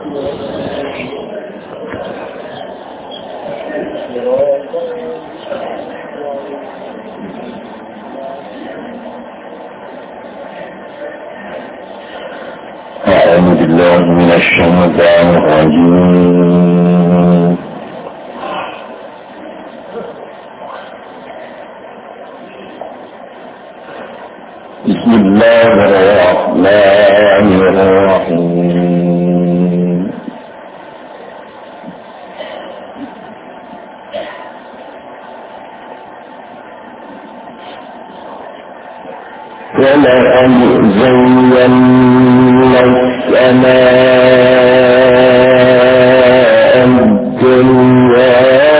أعوذ بالله من الشيطان الرجيم. بسم الله الرحمن الرحيم. ولقد زينا السماء الدنيا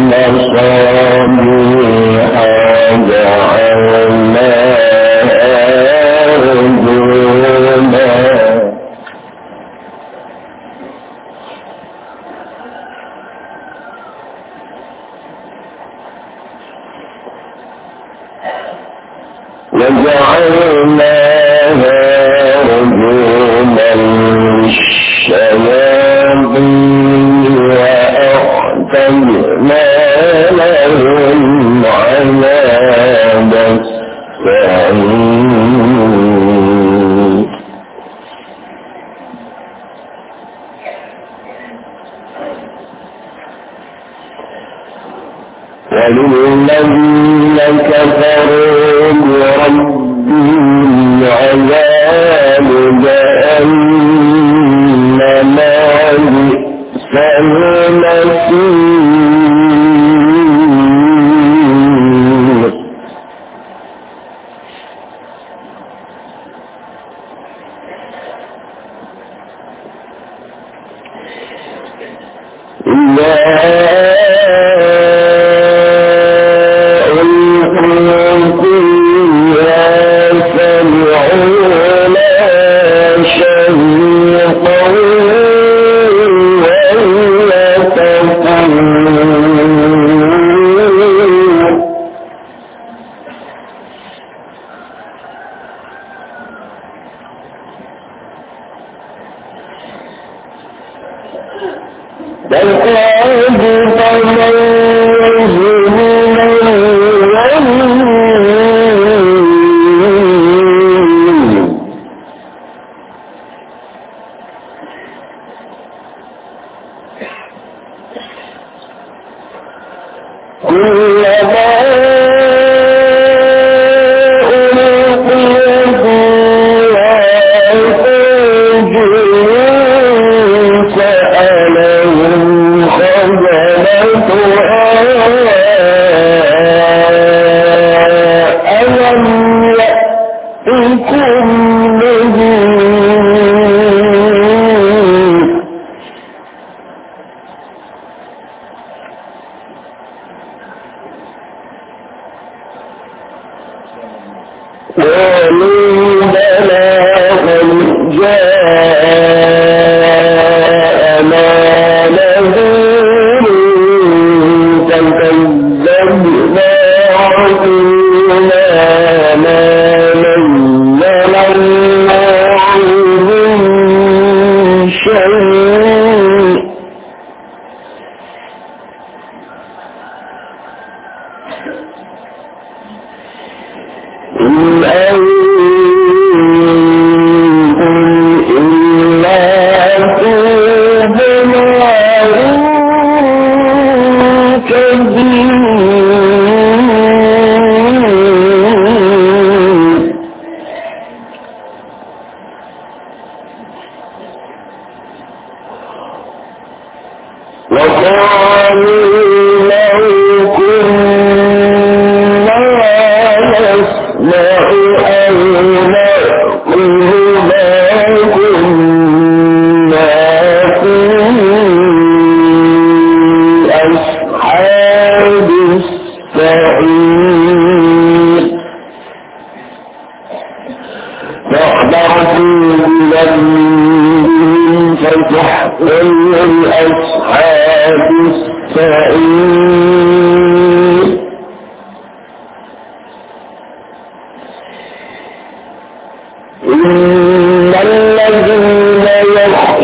بمصابيح وجعلناها رجوما للشياطين وأعتدنا لهم عذاب السعير. وللذين كفروا بربهم عذاب جهنم بئس المصير.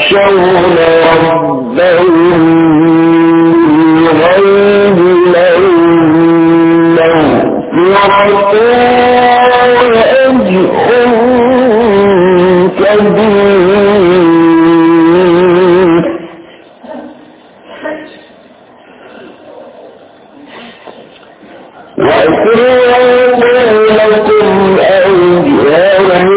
يخشون ربهم بغيب مغفرة وأجر كبير وأسروا لكم أجرهم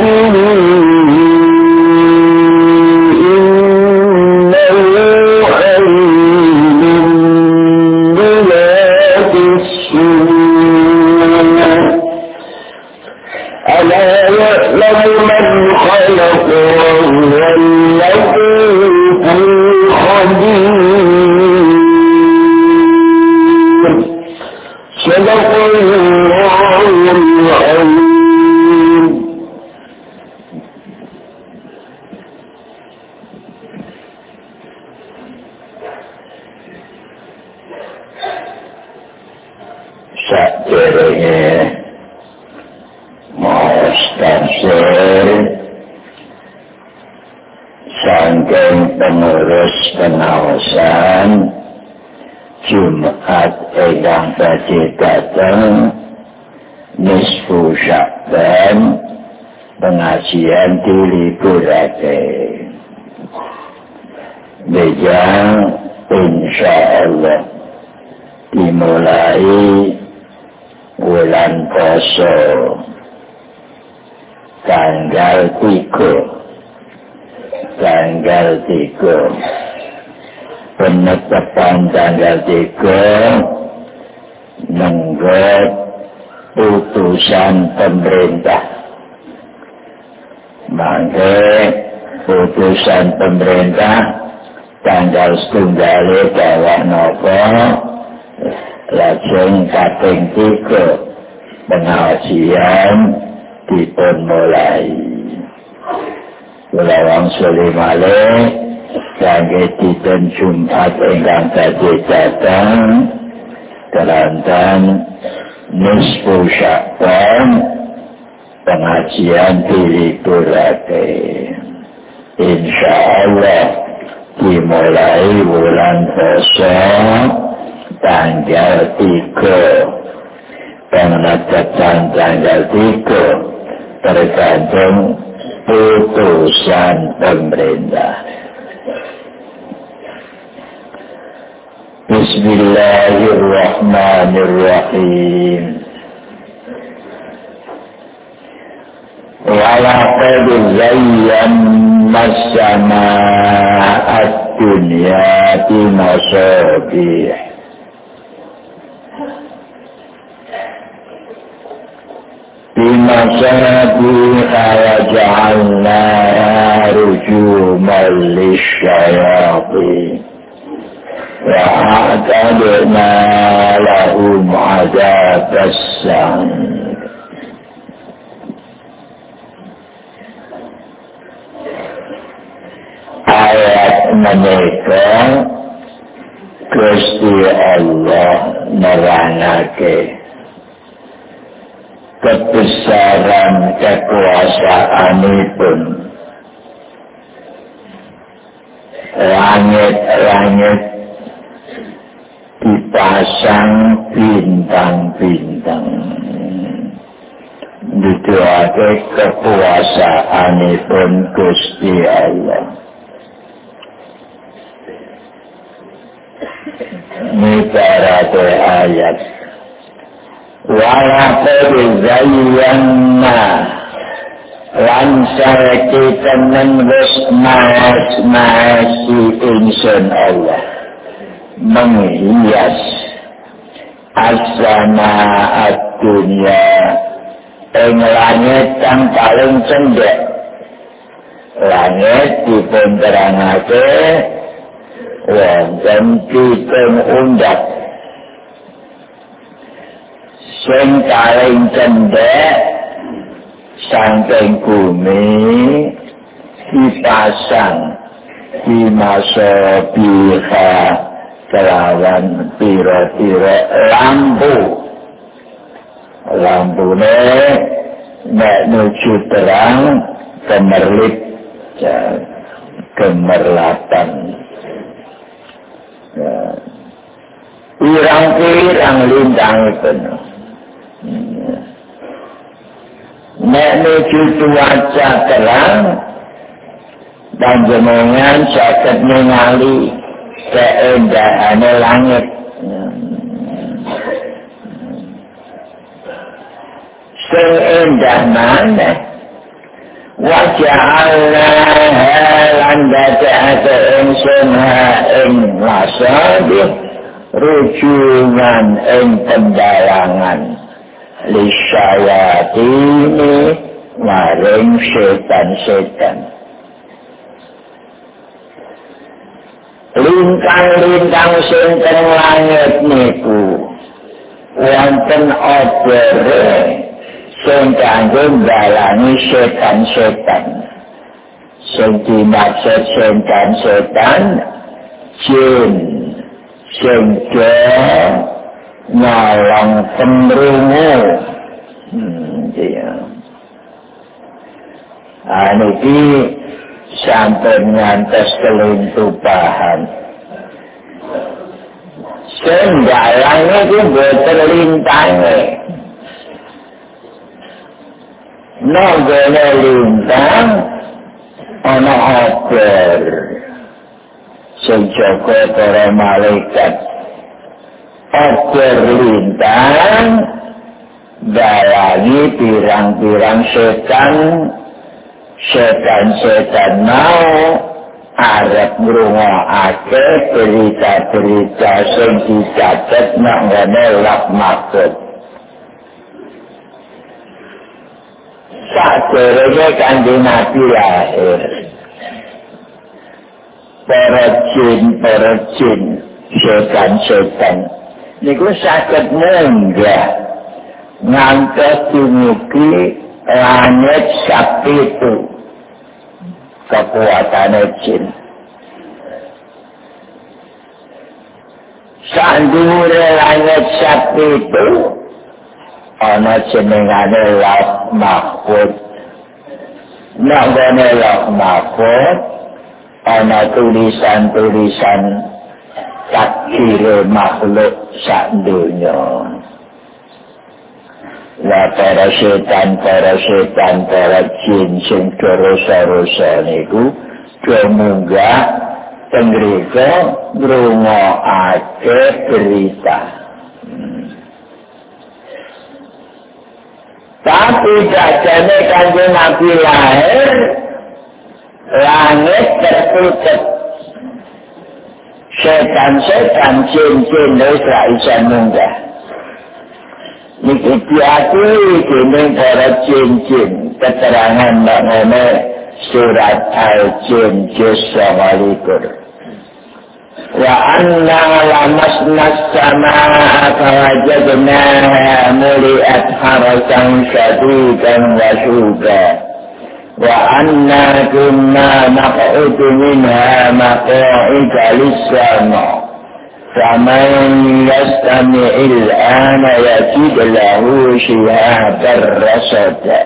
pengurus pengawasan Jumat ingkang badhe dateng nisfu Sya'ban pengajian diliburake. Bejang insyaallah dimulai bulan Puasa tanggal 3 penetapan tanggal 3 menurut putusan pemerintah. Maka putusan pemerintah tanggal 1 bawah nopo lajeng kaping 3 pengajian dipun mulai. Kula wangsuli malih kangge dinten Jumat ingkang badhe dateng kelantan nisfu Sya'ban pengajian diliburake. Insyaallah dimulai bulan Puasa tanggal 3 penetapan tanggal 3 tergantung putusan pemerintah. Bismillahirrahmanirrahim. Walaqad zayyana as-samaa'a ad-dunya bimasabih وجعلناها رجوما للشياطين وأعتدنا لهم عذاب السعير. Ayat menika Gusti Allah nerangake kebesaran kekuasaanipun. Langit-langit dipasang bintang-bintang. Nuduhake kekuasaanipun Gusti Allah. Nibarate ayat walaqad zayyana lan saiki temen wis maes-maesi ingsun Allah menghias as-samaa'a ad-dunya ing langit kang paling cendhek. Langit dipun terangake wonten pitung undhak sing paling cendhek saking bumi dipasang di masa biha kelawan pira-pira lampune nek nuju terang kemerlip gemerlatan. Pirang-pirang lintang penuh. Nek nuju cuaca terang, panjenengan saged ningali keendahane langit. Sing endah maneh waja'alna lan dadekake ingsun ing masabih rujukan ing pendalangan lisyayatini maring setan-setan. Lintang-lintang sing teng langit niku wonten obere sing kanggo ndalangi setan-setan. Sing dimaksud setan-setan jin sing nyolong penrungu. Niki sampun ngantos keluntupahan. Sing ndalangi iki boten lintange. Nonggone lintang ana ober sing jaga para malaikat. Ober lintang dalangi pirang-pirang setan mau arep ngrungokake berita-berita sing dicatet nang ngene lap makut. Saderenge Kanjeng Nabi lahir, para jin, setan niku saged munggah ngantos dumugi langit sapitu kekuatane jin. Sandure langit sapitu ana jenengane Lauh Mahfuz. Nang Lauh Mahfuz ana tulisan-tulisan takdir makhluk sak donya. Lah para setan, para jin sing dosa-dosa niku munggah teng mriko ngrungokake berita. Tapi jajane Kanjeng Nabi lahir, langit tertutup. Setan-setan jin-jin wis ra iso munggah. Niki diakui dening para jin-jin. Keterangan ngene surat Al-Jin juz 29. Wa anna lamasna as-samaa'a fawajadnaha muli'at harasan syadidan wa syuba. Wa anna kunna naq'udu minha maq'ida lis-sama'. Faman yastami'il ana yajid lahu shihaban rasada.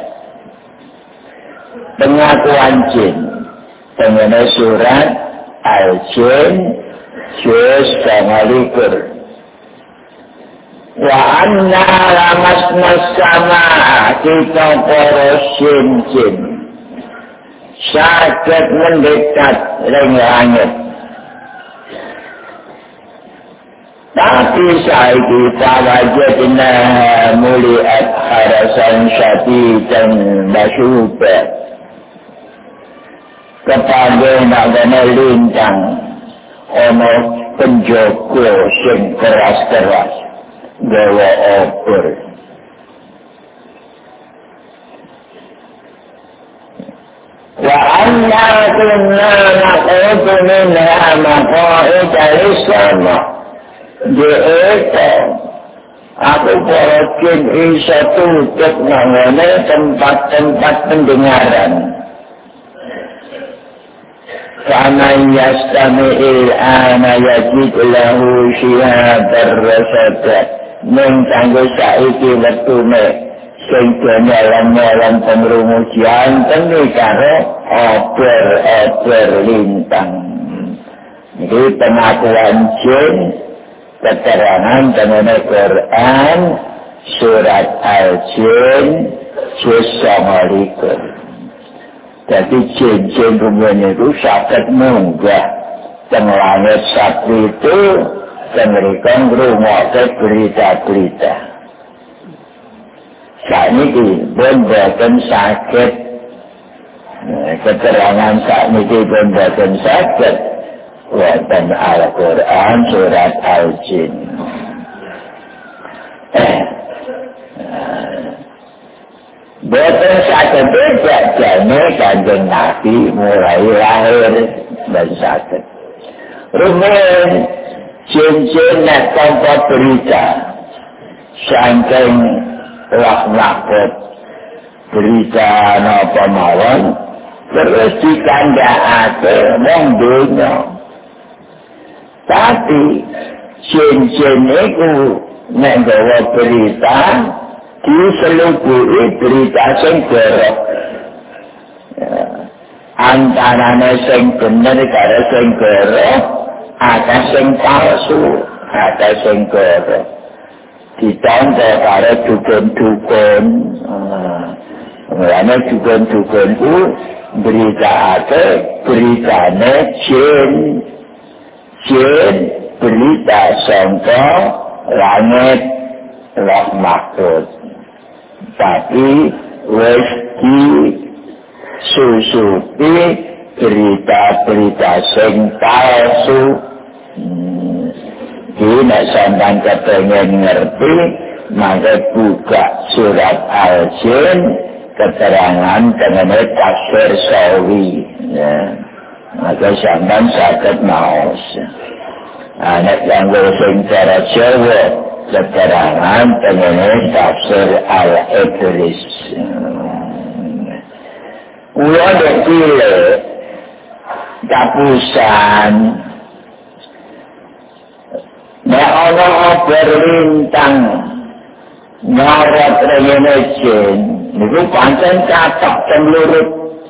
Pengakuan jin dengan surat Al-Jin juz 29. Wa anna lamasna as-samaa'a kita para jin saged mendekat ring langit. Tapi saiki fawajadna muli'at harasan syadidan masyuba. Kepada nagana lintang ana penjaga sing keras-keras gawa obor. Wa anna kunna naq'udu minha maq'ida lis-sama'. Dieta aku para jin isa tutup nangane tempat-tempat pendengaran. Faman yastami'il ana yajid lahu shihaban rasada. Ning kanggo saiki wektune sing nyolong-nyolong pengrungu janten karo ober lintang. Ini pengakuan jin keterangan dengan Quran surat Al-Jin juz 29. Jadi jin-jin kemudian itu sakit munggah teng langit Sabtu itu mereka ngrungokke berita-berita. Sakniki pun boten sakit. Keterangan sakniki pun boten sakit. Wonten Al-Quran surat Al-Jin. Boten sakit tidak jane Kanjeng Nabi mulai lahir dan sakit. Rumen jin-jin nek tanpa berita saking laknakut berita napa mawon terus dikandhakake wong donya. Tapi jin-jin iku nek gawa berita diseluburi berita sing gorok. Antarane sing bener karo sing gorok, ada sing palsu, ada sing gorok. Ditambah karo dukun-dukun. Mulane dukun-dukun ku beritane jin berita sangka langit roh makhluk. Tapi wis disusupi berita-berita sing palsu. Ini sampai kepengen ngerti, maka buka surat Al-Jin, keterangan mengenai tafsir Sawi. Maka sampai sakit maus. Anak yang sing cara Jawa, keterangan mengenai tafsir Al-Idris. Kula dekile kapusan nek ana berlintang ngarep rene jin niku pancen catok cemlurut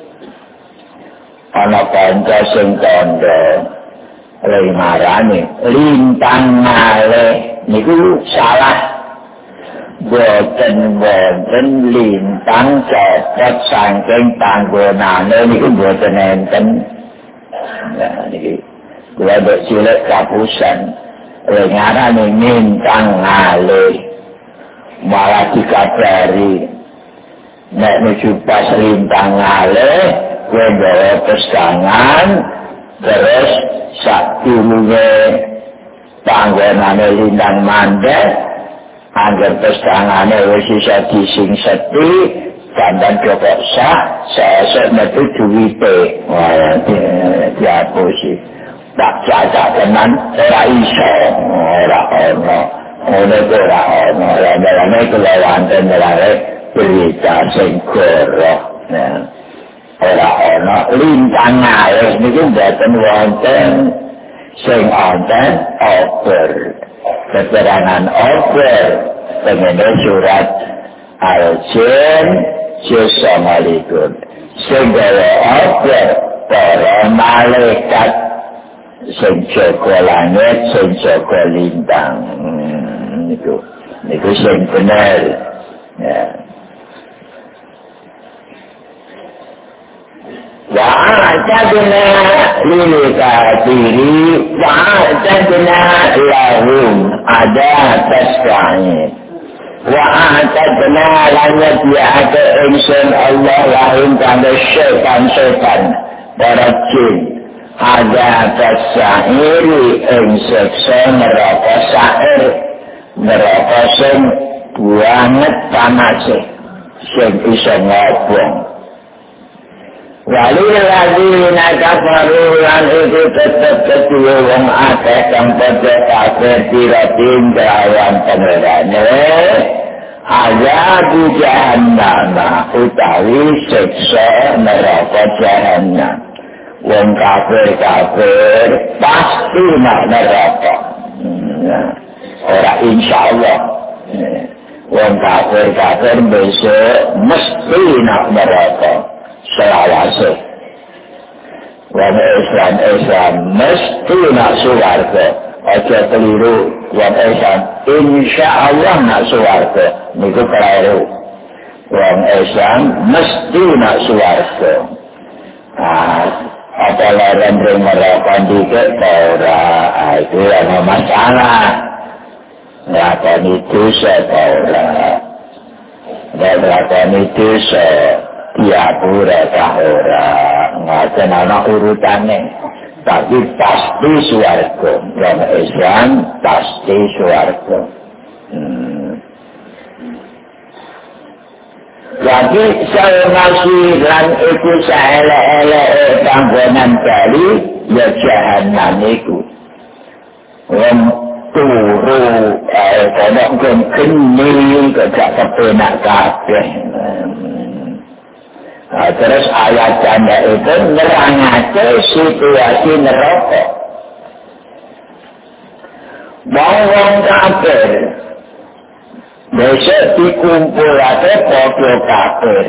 ana kanca sing kandha marane lintang ngale niku salah. Boten lintang copot saking panggonane niku boten enten. Nah niki kula mbok cilik kapusan ngarane lintang ngale malah dikabari nek nuju pas lintang ngale kowe gawe pesangan terus sak durunge panggonane lintang mandek angger pesangane wis iso disingseti dandan kok sesuk metu duwite wah diapusi tak jaga tenan ora iso ora ono ora kelawanten ora berita sing gorok ora ono lintang ae niku mboten wonten sing wonten oper keterangan oper mengenai surat Al-Jin juz 29. Sehingga oper para malaikat sing jaga langit sing jaga lintang niku sing bener ya. Wa'atadna lil-kafiri wa'atadna lahum adatas sa'id wa'atadna lanyabi'ata insan Allah lahum kanda syaitan para jin adatas sa'iri inseksa neraka sa'ir neraka sing banget panase sing bisa ngobong. Waliladzina kafaru lan itu tetap kedua wong akeh kang padha kafir diratin kelawan pangerane azab jahannam utawi siksa neraka jahannam. Wong kafir pasti nak neraka. Ora insyaallah. wong kafir besok mesti nak neraka selawase. Wong Islam mesti nak surga. Aja keliru wong Islam insyaallah nak surga. Niku keliru. Wong Islam mesti nak surga. Apa larang neraka dikit ora, itu ada masalah. Ngelakoni dosa ora. Ngelakoni dosa diapura ora. Ngaten ana urutane. Tapi pasti swarga. Wong Islam pasti swarga. Jadi saya masih lan itu saelek-elek panggonan kali ya jahanam iku. Wong turu kodok keni gak kepenak kabeh. Terus ayat janda itu nerangake situasi neraka. Wong kafir besok dikumpulake padha kafir.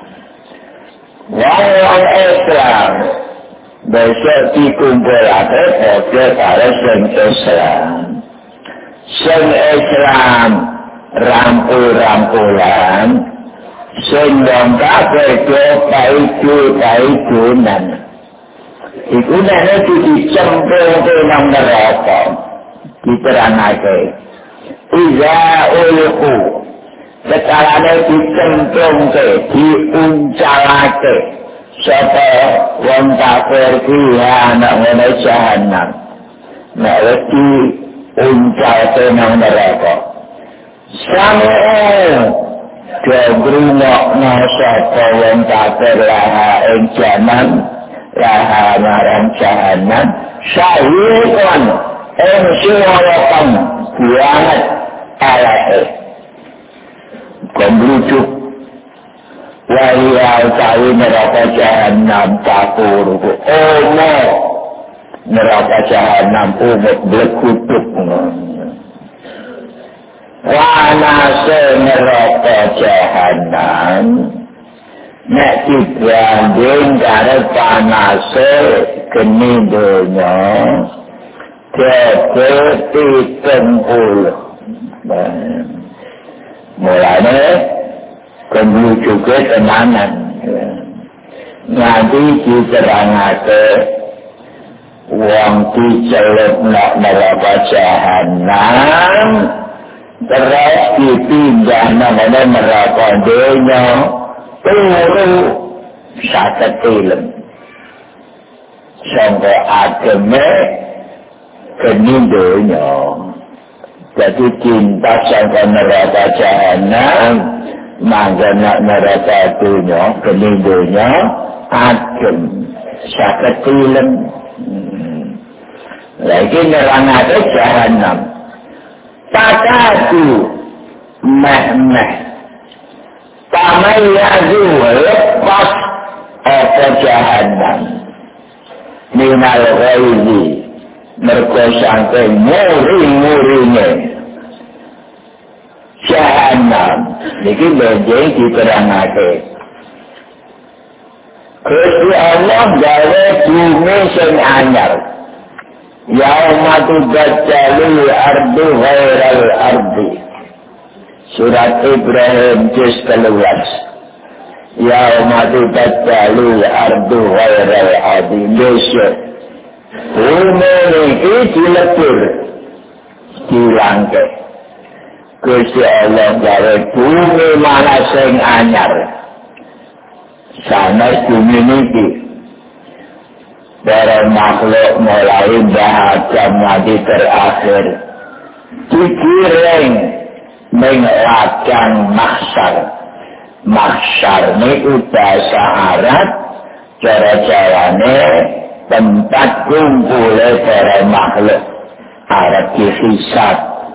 Wong Islam besok dikumpulake padha karo sing Islam. Sing Islam rampul-rampulan, sing wong kafir paidu-paidunan. Iku nek dicemplungke nang neraka. Diterangake. Iza ulku sekarane dicemplungke, diuncalake sapa wong kafir kuwi ana ngene jahanam. Nek wedi uncalke nang neraka. Sampeyan Jogrungokno sapa wong kafir laha ing jaman, laha marang jahanam, syahidun ing suwarakan buanget alake. Kembrujuk wahia utawi neraka jahanam takuruku. Ono neraka jahanam umut blekutuk. Wanase neraka jahanam nek dibanding karo panase geni donya dadi 70. Mulane kembrujuke tenanan. Nanti diterangake wong dicelupna neraka jahanam terus dipindah namanya neraka dunia turu satu film sampai agama geni dunia. Jadi cinta sampai neraka jahanam mangga neraka dunia geni dunia agam satu film lagi neraka jahanam takatu meh-meh tamayazu lepas apa jahanam minal ghaizi mergo saking muri-murine jahanam iki benjing diterangake Gusti Allah gawe bumi sing anyar. Yauma tubaddalu ardu ghairal ardi. Surat Ibrahim juz 13. Yauma tubaddalu ardu ghairal ardi. Besok bumi ini dilebur, dilangke. Gusti Allah gawe bumi mana sing anyar. Sanes bumi niki. Para makhluk mulai bahagia mati terakhir digiring mengelakkan mahsyar ini bahasa Arab cara-caranya tempat kumpul para makhluk Arab dihisab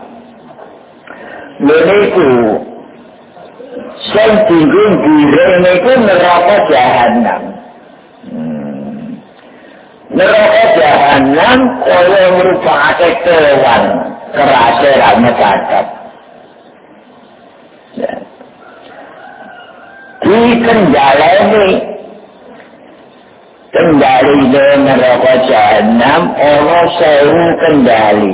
ini sing digiring itu neraka jahanam. Neraka jahanam kaya merupakake kewan kerase ra mekakat. kendali neraka jahanam ana 1000 kendali.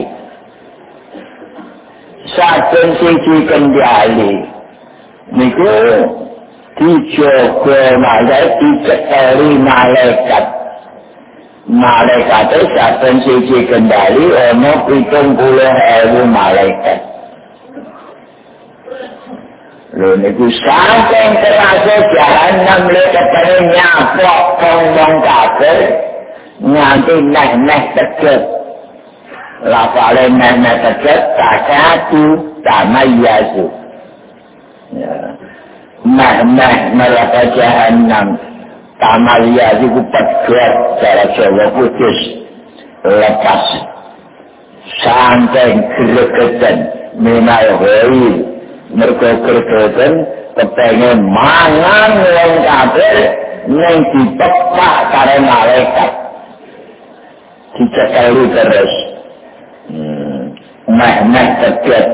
Saben siji kendali niku dijaga malaikat dicekeli malaikat. Malaikat saben siji kendali ana 70.000 malaikat. Lho niku saking terasa jahanam lekatane nyapok wong kafir nganti neh teget. Lafale neh teget takatu tamayazu. Ya. Neh neraka jahanam tamayazu ku teget cara Jawa putus lepas saking gregetan minal ghaib. Mereka kerjakan kepengen mangan yang kafir yang dipepak karena malaikat dicekali terus meh teget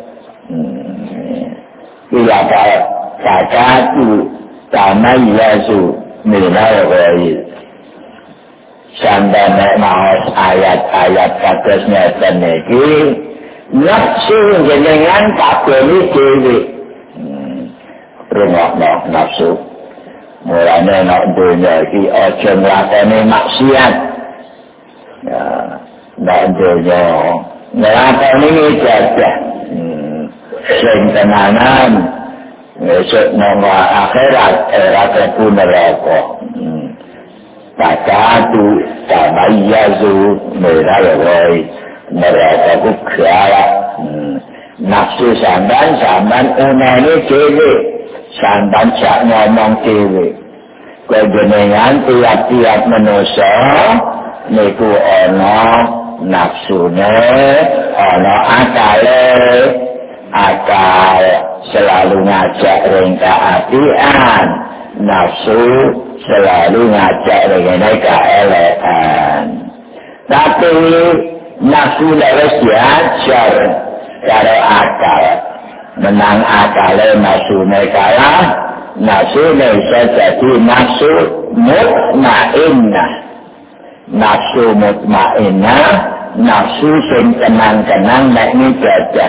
iya kakatu tamayazu minal ghaib sampai maos ayat-ayat kados ngeten iki nafsu jenengan kabeh dhewe. Rungokno nafsu. Mulane nek dunya iki aja nglakoni maksiat. Ya, nek dunya nglakoni ibadah. Sing tenanan esuk nang akhirat ora kebu neraka. Takatu tamayazu minal ghaib. Mereka ku galak nafsu samban unane dhewe samban jak ngomong dhewe kejenengan tiap-tiap manusia niku ana nafsune ana akal selalu ngajak ring keapian nafsu selalu ngajak ring keelekan tapi nafsu harus diajar karo akal menang akalnya nafsu kalah nafsu bisa jadi nafsu mutmainnah nafsu sing tenang-tenang nek ibadah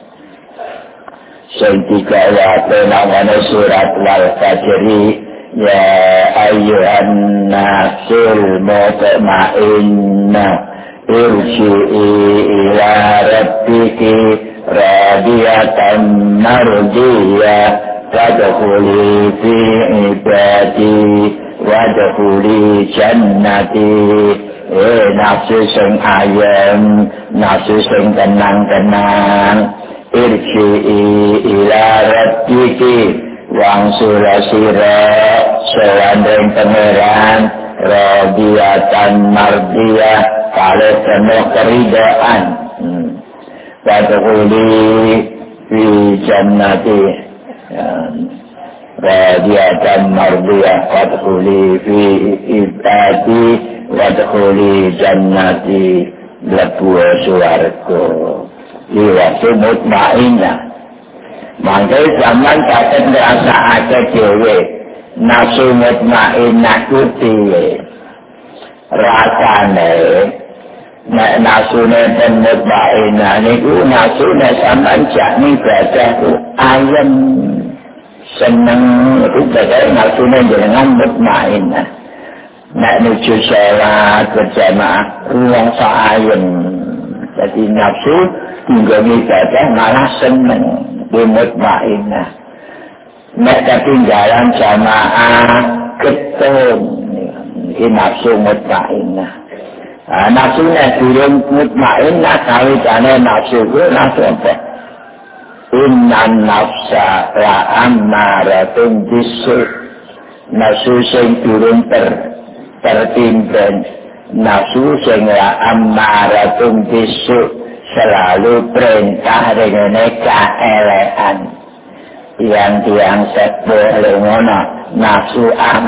sing dikawate nang surat Al-Fajri ya ayyuhan nafsul mutmainnah irji'i ila rabbiki radiyatan mardiyah wadkhuli fi ibadi wadkhuli jannati nafsu sing ayem nafsu sing tenang-tenang irji'i ila rabbiki wangsul sira sewandeng pangeran radiyatan mardiyah kalau penuh keridaan wadkhuli fi jannati radiyatan mardiyah wadkhuli fi ibadi wadkhuli jannati lebu swarga liwatu mutmainnah mangke zaman kakek ngrasakake dhewe nafsu mutmainnah kuwi rasane nek nasune ten mutmainnah niku nasune sampean jak ibadah ku ayem seneng ibadah nasune jenengan mutmainnah nek nuju salat berjamaah ruang ayem jadi nafsu tinggal ibadah malah seneng mutmainnah nek ketinggalan jamaah ketun ini nafsu mutmainnah nafsunya durung mutmainnah kawitane nafsu ku nafsu apa innan nafsa la ammaratun bisu nafsu sing durung tertimbang nafsu sing la ammaratun bisu selalu perintah dengan keelekan tiang-tiang sepuh lengono nafsu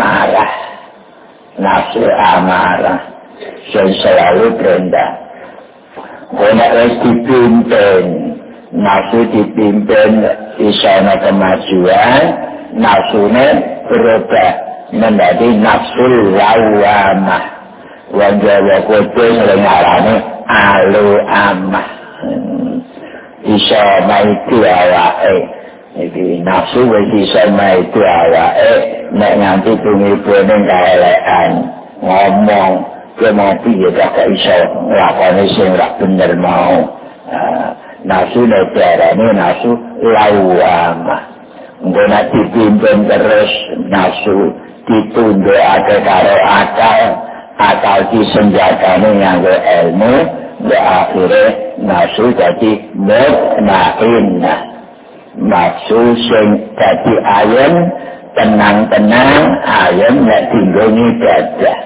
amarah yang selalu perintah. Kena harus dipimpin nafsu dipimpin isana kemajuan, nafsunya berubah menjadi nafsu lawamah. Wong Jawa kudu sering ngarani alu amah. Iso maitu awake. Iki nafsu wis iso maitu awake nek nganti bumi-bumi kaelekan ngomong kemati ya gak iso nglakoni sing ora bener mau. Nafsu negarane nafsu lawamah. Engko nek dipimpin terus nafsu ditundukake karo akal disenjatane nganggo ilmu, akhire nafsu dadi mutmainnah. Nafsu sing dadi ayem, tenang-tenang, ayem nek dinggoni dadah.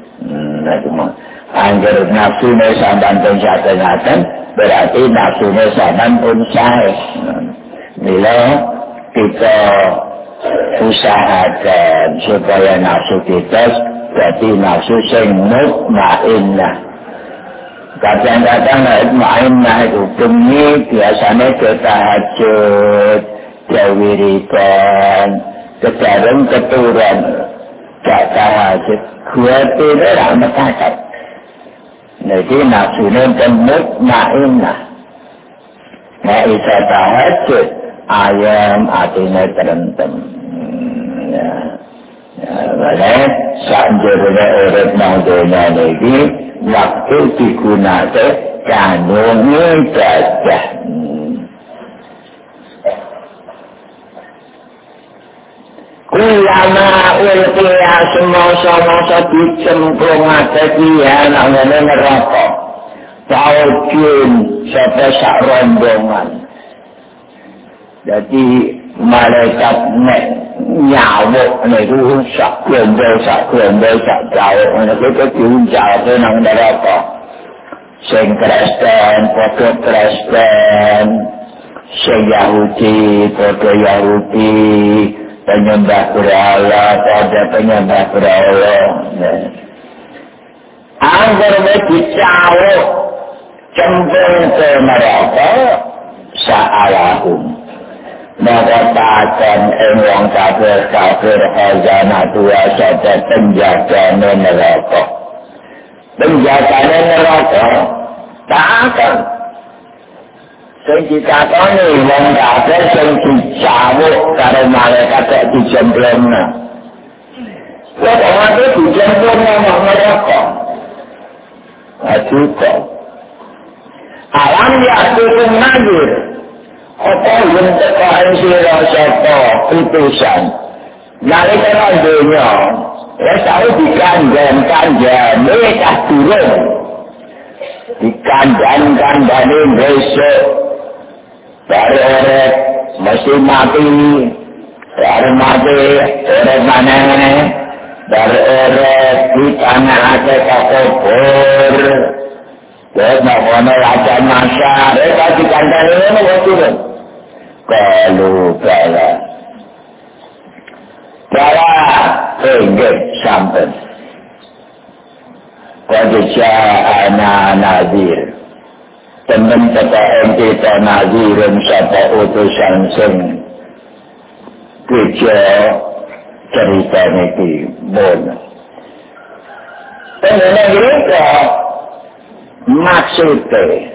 Angger nafsune sampean pun saten berarti nafsune sampean pun sae. Mila kita usahakan supaya nafsu kita jadi nafsu sing mutmainnah. Kadang-kadang mutmainnah itu demi biasanya tahajud, wiridan, kedareng keturun, gak tahajud, gue tidak ramah takut. Jadi nafsunya mutmainnah. Nah isa tahajud, ayam hatinya terentem. Boleh sanjurnya urip nang dunia ini waktu digunakan kanggo ibadah. Ulama ultiya semasa dicemplungake dia nang neraka. Taujun sampai sak rombongan. Jadi malaikat nek nyawuk niku sak gelombol sak jauh niku diunjalke nang neraka. Sing Kristen padha Kristen, sing Yahudi padha Yahudi, penyembah berhala pada penyembah berhala. Angger dicawuk cemplung ke neraka sa'alahum. Mengatakan wong kafir khazanah tua saja penjagane neraka. Penjagane neraka tak akan. Sing ditakoni wong kafir sing dicawuk karo malaikat kok dijemplungna. Kok ora dijemplungna nang neraka. Aduh. Alam ya turun nadir. Apa yang terkait sila sapa putusan. Nalika nang dunya, wis tau dikandhan-kandhane kah durung. Dikandhan-kandhane besok. Bare mesti mati. Bare mati, ora maneh. Bare ditanahake kakobor. Wes makono aja masyar, tadi kandhane ngono kok turun. Kalau bala enggak sampai. Wajah anak nadir. Temen kata kita nadirin sapa utusan sing kerja cerita niki bon. Temen mereka maksudnya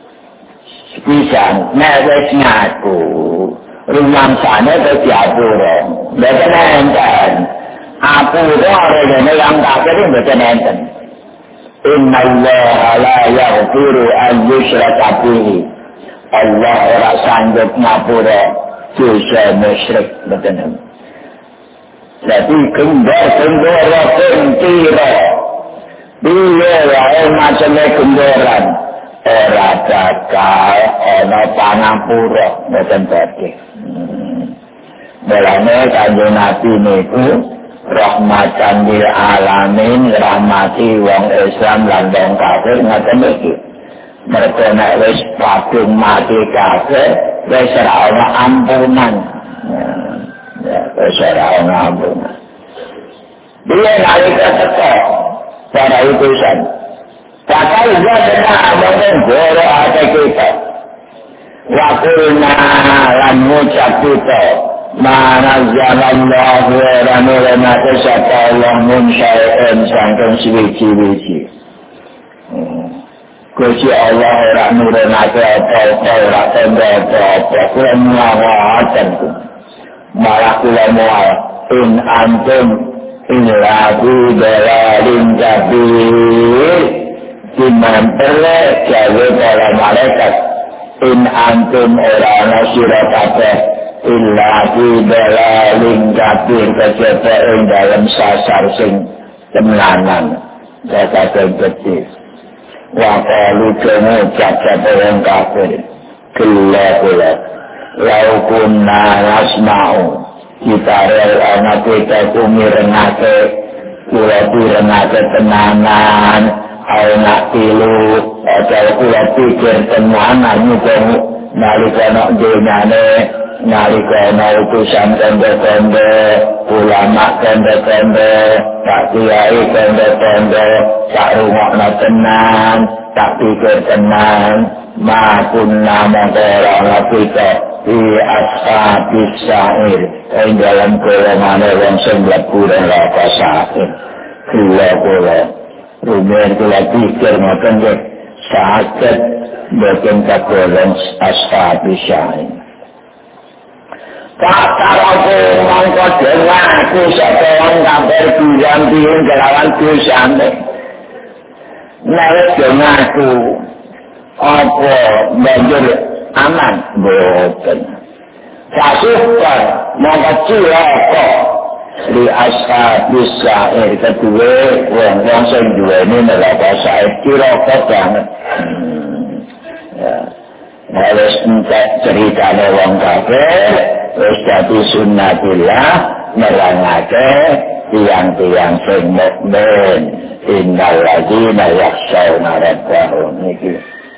pisan nek wis ngaku rumangsane terjapura mboten enten apura rene yang kafir mboten enten innallaha la yaghfiru an yushraka bihi Allah ora sanggup ngapura dosa musyrik mboten. Jadi kendor-kendor pentira dia wae macamnya kendoran ora bakal ana pangampura mboten badhe. Mulane Kanjeng Nabi niku rahmatan lil alamin, rahmati wong Islam lan wong kafir ngoten iki. Mergo nek wis padung mati kafir wis ora ana ampunan. Wis ora ana ampunan. Dia nalika teko para utusan. Pakal dia benar menggoro hati kita. Wakulna lan ngucap kita manazzalallahu wa nurana sapa Allah mun syai'an sangkeng suwi-suwi. Gusti Allah ora nurunake apa-apa ora tanda apa-apa kula ngawaten malah kula mual in antum illa bi dalalin kabir dimantele jawe para malaikat in antum ora ana sira kabeh illa bi dalalin kabir kejaba ing dalem sasar sing temenanan kata gede wakalu kemu cacat orang kafir gila laukunna nasma'u kita anak kita kumirengake kula direngake tenanan anak tilu atau kula pikir tenanan nyukamu nalika dunyane nalika utusan kondo-kondo ulama kondo-kondo tak kiai kondo-kondo tak rungokna tenan tak pikir tenan makunna mongkora kita di ashabis sa'ir yang dalam golongan yang sembilan kurang rata sa'ir gula rumah kula pikir makan sakit bagian kagolong ashabis sa'ir Kata-kata mongko dengaku setelah kabar bilang-bilang gelawan dosane. Nek dengaku apa banjur aman boten. Sasukan mongko cilaka di ashabis sa'ir kedua wong-wong sing duweni neraka sa'ir cilaka banget. Harus entek ceritane wong kafir wis dadi sunnatillah nerangake tiang-tiang sing mukmin innal ladzina yakhshawna rabbahum iki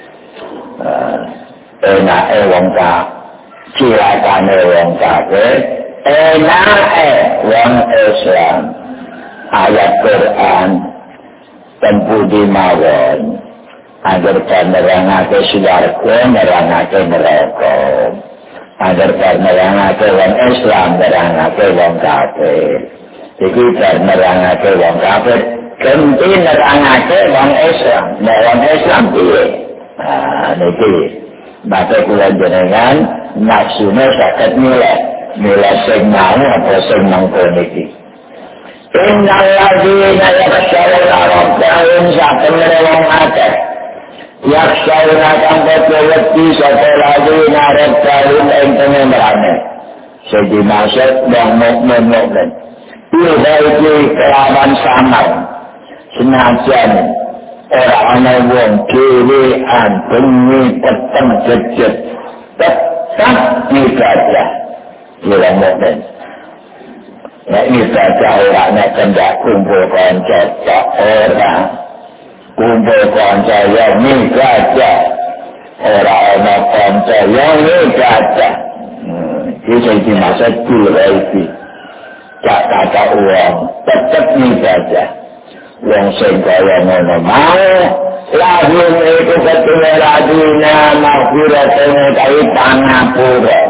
enake wong cilakane wong kafir enake wong Islam ayat Quran tempudi mawon agar nerangake swarga nerangake neraka agar nerangake wong Islam nerangake wong kafir iki nerangake wong kafir ganti nerangake wong Islam nek wong Islam piye niki bae kula jenengan maksudnya saged nilai sing mau apa sing mangko niki innal ladzina yakhshawna rabbahum satemene wong akeh yakshauna kanggo wedi sapa ladina rabbahum ing tenemane sing maksud wong mukmin iki kelawan samar senajan ora ana wong dhewean bengi peteng jejet tetap ibadah wong mukmin nek ibadah ora nek kendak kumpul kanca ora kumpul kanca yang ibadah ora ana kanca yang ibadah iki dimaksud iki kata uang tetap ibadah wong sing kaya ngono mau lahir iku ketune ladina maghfiratun kai pangapura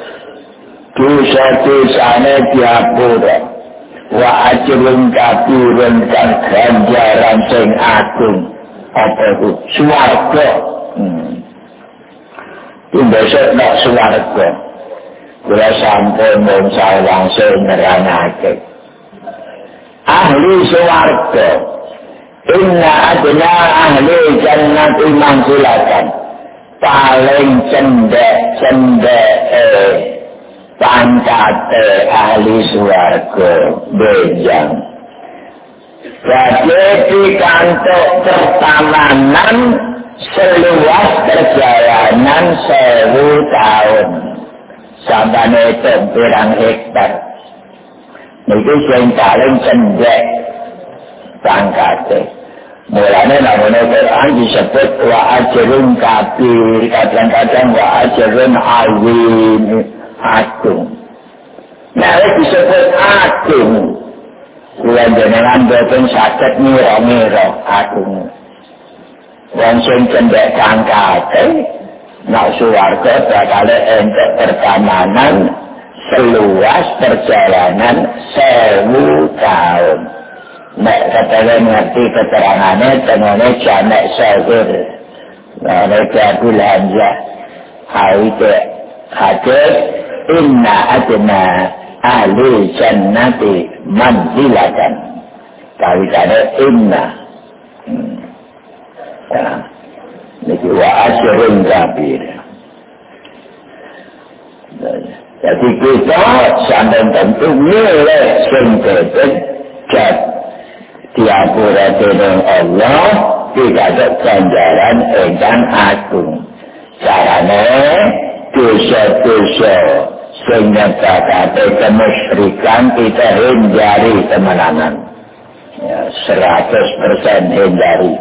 dosa-dosane diapura wa ajrun kabirun kan ganjaran sing agung apa itu swarga besok nak swarga kula sampun mung langsung nerangake ahli swarga inna adna ahli jannati manzilatan paling cendek pangkate ahli swarga benjang jadi dikantuk pertamanan seluas perjalanan 1000 tahun sabane itu pirang hektar itu yang paling cendek pangkate mulanya namanya Quran disebut wa ajrun kabir kadang-kadang wa ajrun azim agung nah disebut agung bulan jenengan boten saged ngira-ngira agung wong sing cendek pangkate nak suwarga bakal entuk pertamanan seluas perjalanan 1000 tahun. Nek katakan ngerti keterangannya tengahnya jamek sahur. Mereka belanja haite hadis inna adna ahli jannati manzilatan. Kawitannya inna. Niki wa asyirun kabir. Jadi kita sampai tentu nilai singkatnya jat diapura dengan Allah tidak ada ganjaran engkang agung. Caranya dosa-dosa sehingga kata kemusyrikan kita hindari teman-teman. Ya, 100% hindari.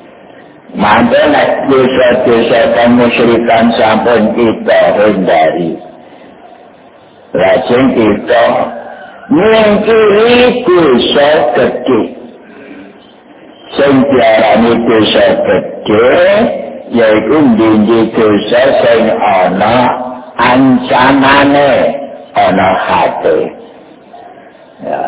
Manakala dosa-dosa kemusyrikan sampun kita hindari. Lajeng kita mengkiri dosa gede. Sing diarani dosa gede yaitu ndinji dosa sing ana ancamane ana hati. Ya.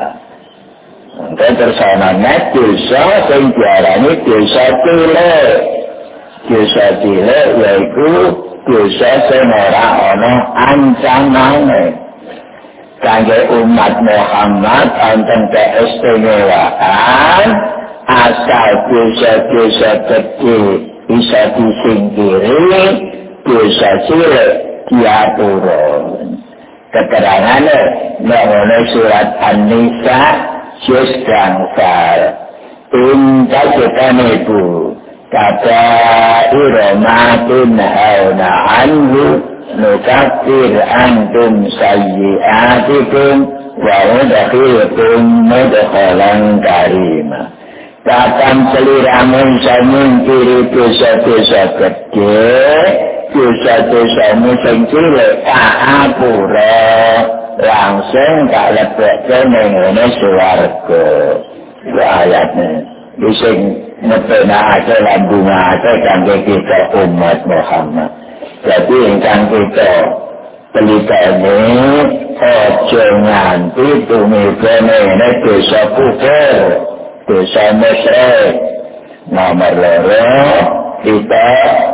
Terus ana dosa sing diarani dosa cilik. Dosa cilik yaitu dosa sing ora ana ancamane. Kangge umat Muhammad wonten keistimewaan asal dosa-dosa gede bisa disingkiri, dosa cilik diapura. Keterangannya mengenai surat An-Nisa juz gangsal. Inta jetanibu kata iromatun hauna anhu nukafir antum sayyiatikum wa udakhirukum mudkhalan karima. Kapan seliramu bisa mengkiri dosa-dosa gede, dosa-dosamu sing cilik kaapura langsung tak lebekkan mengenai swarga. Itu ayatnya. Bisa ngetena aja lambunga aja kangge kita umat Muhammad. Jadi ingkang kita pelita ini ojo nganti tumika mengenai dosa kufur, dosa musyrik. Nomor 2 kita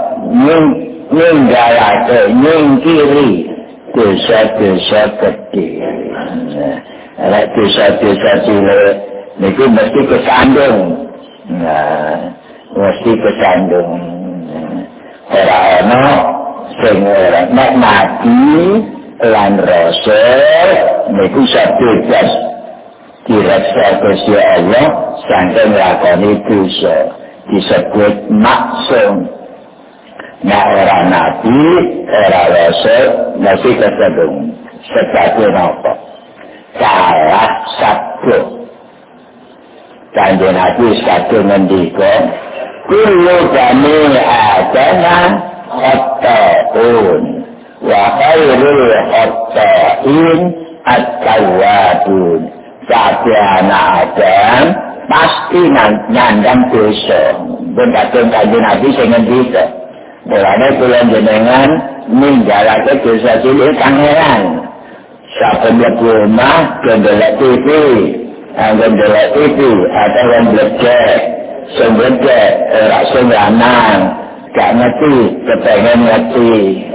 nyingkiri dosa-dosa gede. Nah, dosa-dosa cilik niku mesti kesandung. Nah, mesti kesandung. Ora ana sing ora nek mati lan rasa niku bebas direksa Gusti Allah saking lakoni dosa disebut maksum. Nah ora nabi ora rasul mesti kesandung sebagai apa? Salah sabda. Kanjeng Nabi sabda ngendika kullu bani adama khata'un wa khairul khata'in at-tawwabun. Sabe anak Adam pasti nyandang dosa. Ben Kanjeng Nabi sing ngendika mulane kula jenengan ninggalake dosa cilik kangeran. Saben mlebu omah ndelok TV, ndelok TV atau ndelok sebenarnya rasa lanang gak ngerti, kepengen ngerti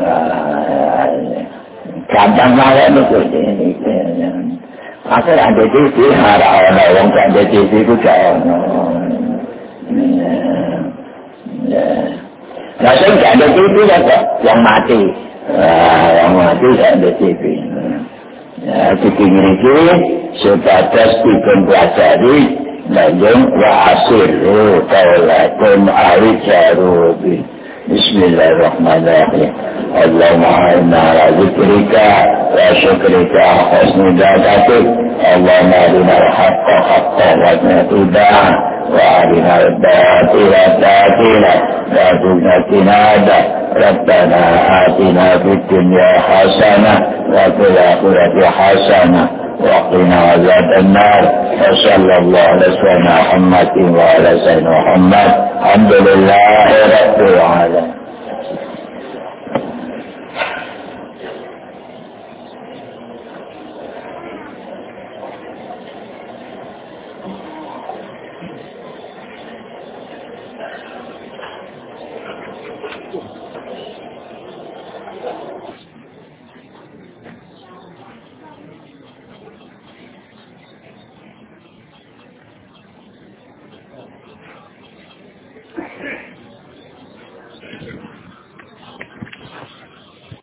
gampang malah itu asal ada TV harap orang yang gak ada TV itu gak ada rasanya gak ada TV ya kok yang mati gak ada TV dipingin itu sebatas dipempelajari najung wa asiru taulakum awijarubi. Bismillahirrahmanirrahim. Allahumma inna ala zikrika wa syukrika husni dadatik. Allahumma arina al-haqqa haqqa wa natibah wa arina al-batila batila wa dunatinada. Rabbana atina fid dunya hasanah wa fil akhirati hasanah وقنا عذاب النار وصلى الله على سيدنا محمد وعلى سيدنا محمد الحمد لله رب العالمين. itu.